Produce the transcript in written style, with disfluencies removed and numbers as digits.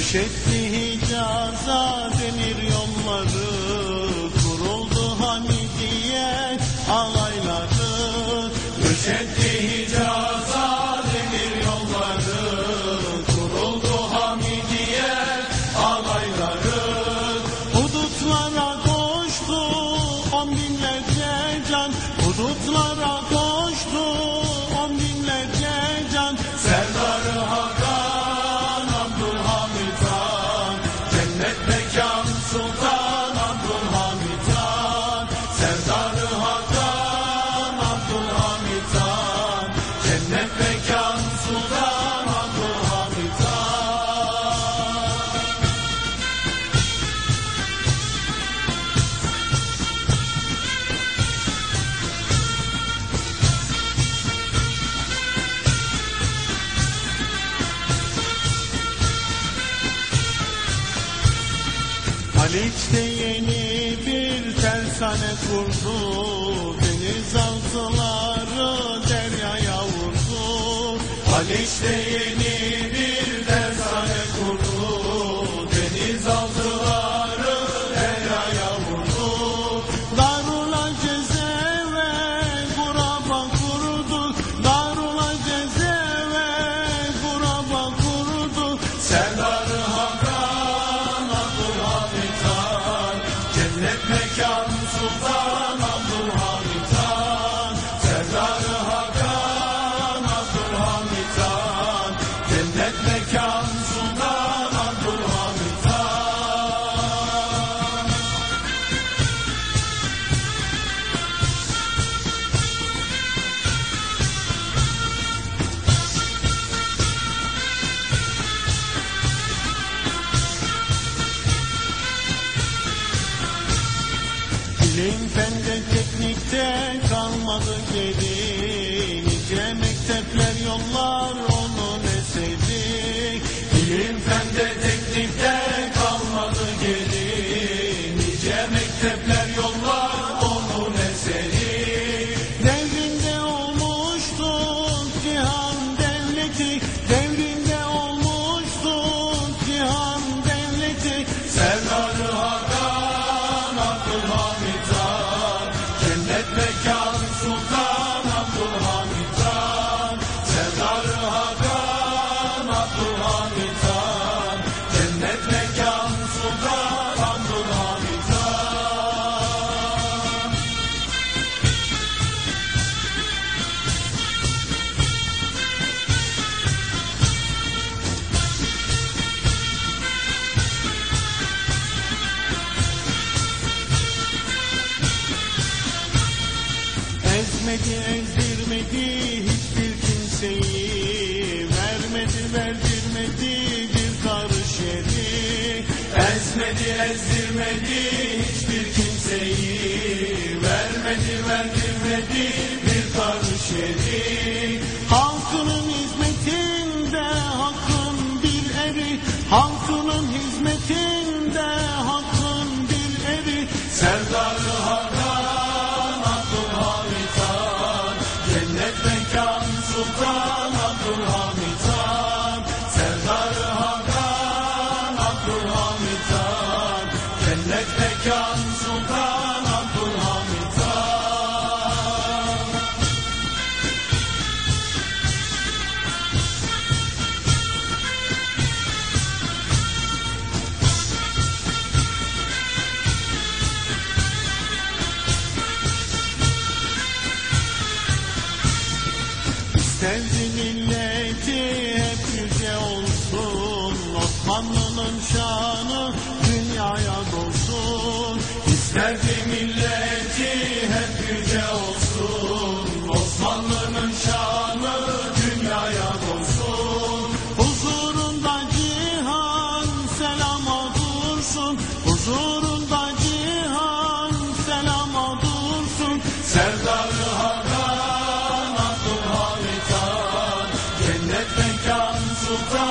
Döşetti Hicaz'a demir yolları, kuruldu Hamidiye alayları. Döşetti Hicaz'a demir yolları, kuruldu Hamidiye alayları. Hudutlara koştu on binlerce can, hudutlara koştu on binlerce can. Serdarı Hakan Abdülhamid Han, cennet mekan Sultan Abdülhamid Han. Serdarı Hakan Abdülhamid Han, cennet mekan Sultan Abdülhamid Han. Haliç'te yeni bir tersane kurdu, denizaltıları deryaya vurdu. Haliç'te yeni bir tersane kurdu, denizaltıları deryaya vurdu. Darul Aceze ve Guraba kurdu, Darul Aceze ve Guraba kurdu. Serdarı Hakan Abdülhamid Han, cennet mekan Sultan Abdülhamid Han. Serdarı Hakan Abdülhamid Han, cennet mekan Sultan Abdülhamid Han. İlim fende teknikte kalmadı geri, nice mektepler yollar onun eseri. İlim fende teknikte kalmadı geri, nice mektepler yollar onun eseri. Devrinde olmuştu cihan devleti, devrinde olmuştu cihan devleti. Serdarı Hakan Abdülhamid Han, cennet mekan Sultan Abdülhamid Han. Serdarı Hakan Abdülhamid Han, cennet mekan Sultan Abdülhamid Han. Ezmedi, ezdirmedi hiçbir kimseyi, vermedi, verdirmedi bir karış yeri. Ezmedi, ezdirmedi hiçbir kimseyi, vermedi, verdirmedi bir karış yeri. Halkının hizmetinde hakkın bir eri, halkının hizmetinde hakkın bir eri. Serdarı Hakan Abdülhamid Han, cennet mekan Sultan Abdülhamid Han. Serdarı Hakan Abdülhamid Han, cennet mekan Sultan Abdülhamid Han. İsterdi milleti hep yüce olsun, Osmanlı'nın şanı dünyaya dolsun. İsterdi milleti hep yüce olsun, Osmanlı'nın şanı dünyaya dolsun. Huzurunda cihan selama dursun, huzurunda cihan selama dursun. Serdarı Hakan Abdülhamid Han, cennet mekan Sultan